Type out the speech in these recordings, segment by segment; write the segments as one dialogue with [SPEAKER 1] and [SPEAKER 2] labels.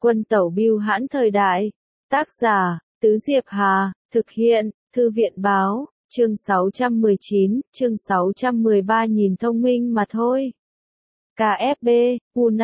[SPEAKER 1] Quân tẩu bưu hãn thời đại. Tác giả, Tứ Diệp Hà, thực hiện, Thư viện báo, chương 619, chương 613 nhìn thông minh mà thôi. KFB,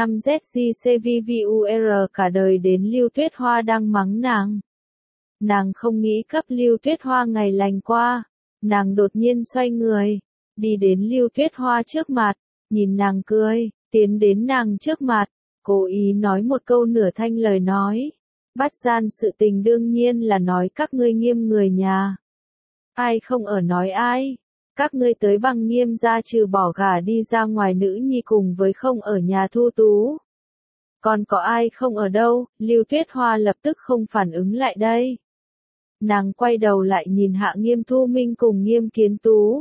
[SPEAKER 1] U5ZGCVVUR cả đời đến Lưu Tuyết Hoa đang mắng nàng. Nàng không nghĩ cấp Lưu Tuyết Hoa ngày lành qua. Nàng đột nhiên xoay người, đi đến Lưu Tuyết Hoa trước mặt, nhìn nàng cười, tiến đến nàng trước mặt, cố ý nói một câu nửa thanh lời nói. Bắt gian sự tình đương nhiên là nói các ngươi Nghiêm người nhà. Ai không ở nói ai. Các ngươi tới bằng Nghiêm gia trừ bỏ gả đi ra ngoài nữ nhi cùng với không ở nhà Thu Tú. Còn có ai không ở đâu, Lưu Tuyết Hoa lập tức không phản ứng lại đây. Nàng quay đầu lại nhìn Hạ Nghiêm Thu Minh cùng Nghiêm Kiến Tú.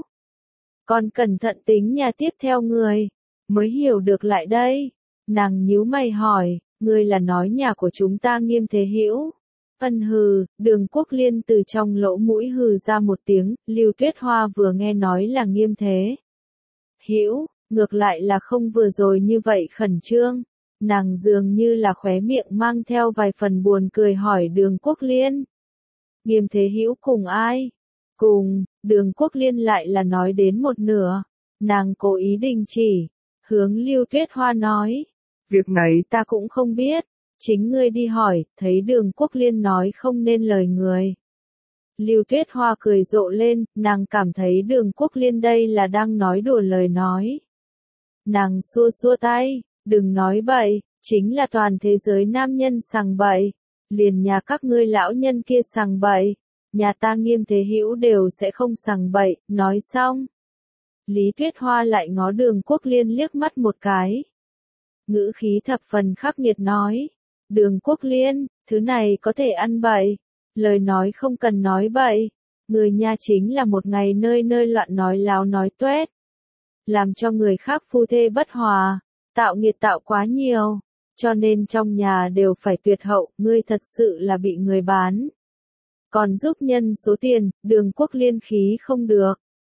[SPEAKER 1] Còn cẩn thận tính nhà tiếp theo người, mới hiểu được lại đây. Nàng nhíu mày hỏi, ngươi là nói nhà của chúng ta Nghiêm Thế Hữu? Ân hừ, Đường Quốc Liên từ trong lỗ mũi hừ ra một tiếng, Lưu Tuyết Hoa vừa nghe nói là Nghiêm Thế Hữu, ngược lại là không vừa rồi như vậy khẩn trương. Nàng dường như là khóe miệng mang theo vài phần buồn cười hỏi Đường Quốc Liên. Nghiêm Thế Hữu cùng ai? Cùng, Đường Quốc Liên lại là nói đến một nửa. Nàng cố ý đình chỉ, hướng Lưu Tuyết Hoa nói. Việc này ta cũng không biết, chính ngươi đi hỏi, thấy Đường Quốc Liên nói không nên lời người. Lưu Tuyết Hoa cười rộ lên, nàng cảm thấy Đường Quốc Liên đây là đang nói đùa lời nói. Nàng xua xua tay, đừng nói bậy, chính là toàn thế giới nam nhân sằng bậy. Liền nhà các ngươi lão nhân kia sằng bậy, nhà ta Nghiêm Thế Hữu đều sẽ không sằng bậy, nói xong. Lý Tuyết Hoa lại ngó Đường Quốc Liên liếc mắt một cái. Ngữ khí thập phần khắc nghiệt nói, Đường Quốc Liên, thứ này có thể ăn bậy, lời nói không cần nói bậy, người nha chính là một ngày nơi nơi loạn nói láo nói tuét. Làm cho người khác phu thê bất hòa, tạo nghiệt tạo quá nhiều. Cho nên trong nhà đều phải tuyệt hậu, ngươi thật sự là bị người bán. Còn giúp nhân số tiền, Đường Quốc Liên khí không được.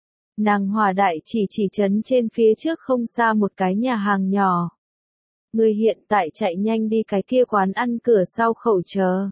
[SPEAKER 1] Nàng Hòa Đại chỉ trấn trên phía trước không xa một cái nhà hàng nhỏ. Ngươi hiện tại chạy nhanh đi cái kia quán ăn cửa sau khẩu chờ.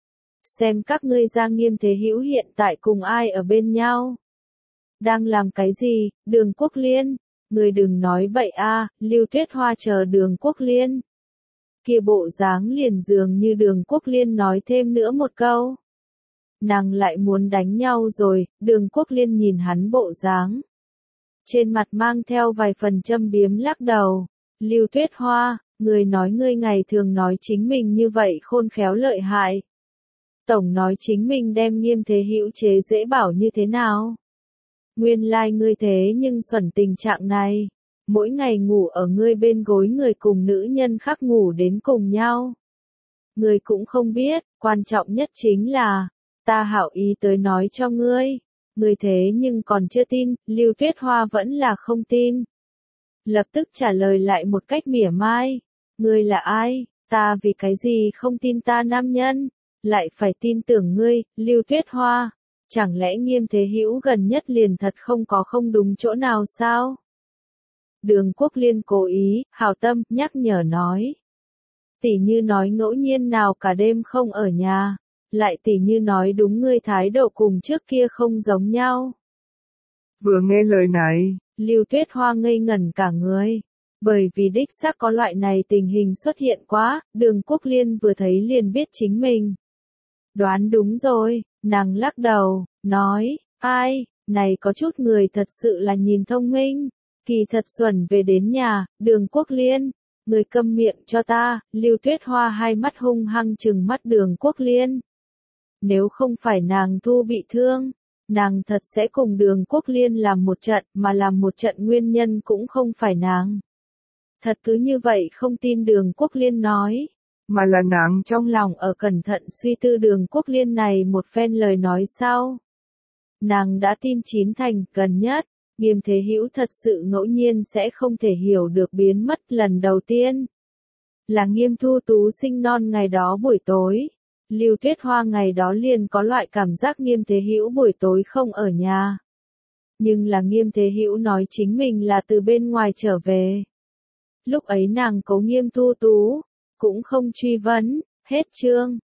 [SPEAKER 1] Xem các ngươi ra Nghiêm Thế Hữu hiện tại cùng ai ở bên nhau. Đang làm cái gì, Đường Quốc Liên? Ngươi đừng nói bậy a, Lưu Tuyết Hoa chờ Đường Quốc Liên. Kia bộ dáng liền dường như Đường Quốc Liên nói thêm nữa một câu. Nàng lại muốn đánh nhau rồi, Đường Quốc Liên nhìn hắn bộ dáng. Trên mặt mang theo vài phần châm biếm lắc đầu. Lưu Tuyết Hoa, người nói ngươi ngày thường nói chính mình như vậy khôn khéo lợi hại. Tổng nói chính mình đem Nghiêm Thế Hữu chế dễ bảo như thế nào. Nguyên lai ngươi thế nhưng xuẩn tình trạng này. Mỗi ngày ngủ ở ngươi bên gối người cùng nữ nhân khác ngủ đến cùng nhau. Ngươi cũng không biết, quan trọng nhất chính là, ta hảo ý tới nói cho ngươi. Ngươi thế nhưng còn chưa tin, Lưu Tuyết Hoa vẫn là không tin. Lập tức trả lời lại một cách mỉa mai. Ngươi là ai, ta vì cái gì không tin ta nam nhân, lại phải tin tưởng ngươi, Lưu Tuyết Hoa. Chẳng lẽ Nghiêm Thế Hữu gần nhất liền thật không có không đúng chỗ nào sao? Đường Quốc Liên cố ý, hảo tâm, nhắc nhở nói. Tỉ như nói ngẫu nhiên nào cả đêm không ở nhà, lại tỉ như nói đúng ngươi thái độ cùng trước kia không giống nhau.
[SPEAKER 2] Vừa nghe lời này,
[SPEAKER 1] Lưu Tuyết Hoa ngây ngẩn cả người. Bởi vì đích xác có loại này tình hình xuất hiện quá, Đường Quốc Liên vừa thấy liền biết chính mình. Đoán đúng rồi, nàng lắc đầu, nói, ai, này có chút người thật sự là nhìn thông minh. Kỳ thật xuẩn về đến nhà, Đường Quốc Liên, người câm miệng cho ta, Lưu Tuyết Hoa hai mắt hung hăng trừng mắt Đường Quốc Liên. Nếu không phải nàng Thu bị thương, nàng thật sẽ cùng Đường Quốc Liên làm một trận, mà làm một trận nguyên nhân cũng không phải nàng. Thật cứ như vậy không tin Đường Quốc Liên nói,
[SPEAKER 2] mà là nàng
[SPEAKER 1] trong lòng ở cẩn thận suy tư Đường Quốc Liên này một phen lời nói sau. Nàng đã tin chín thành, gần nhất. Nghiêm Thế Hữu thật sự ngẫu nhiên sẽ không thể hiểu được biến mất lần đầu tiên. Là Nghiêm Thu Tú sinh non ngày đó buổi tối. Lưu Tuyết Hoa ngày đó liền có loại cảm giác Nghiêm Thế Hữu buổi tối không ở nhà. Nhưng là Nghiêm Thế Hữu nói chính mình là từ bên ngoài trở về. Lúc ấy nàng cố Nghiêm Thu Tú, cũng không truy vấn, Hết chương.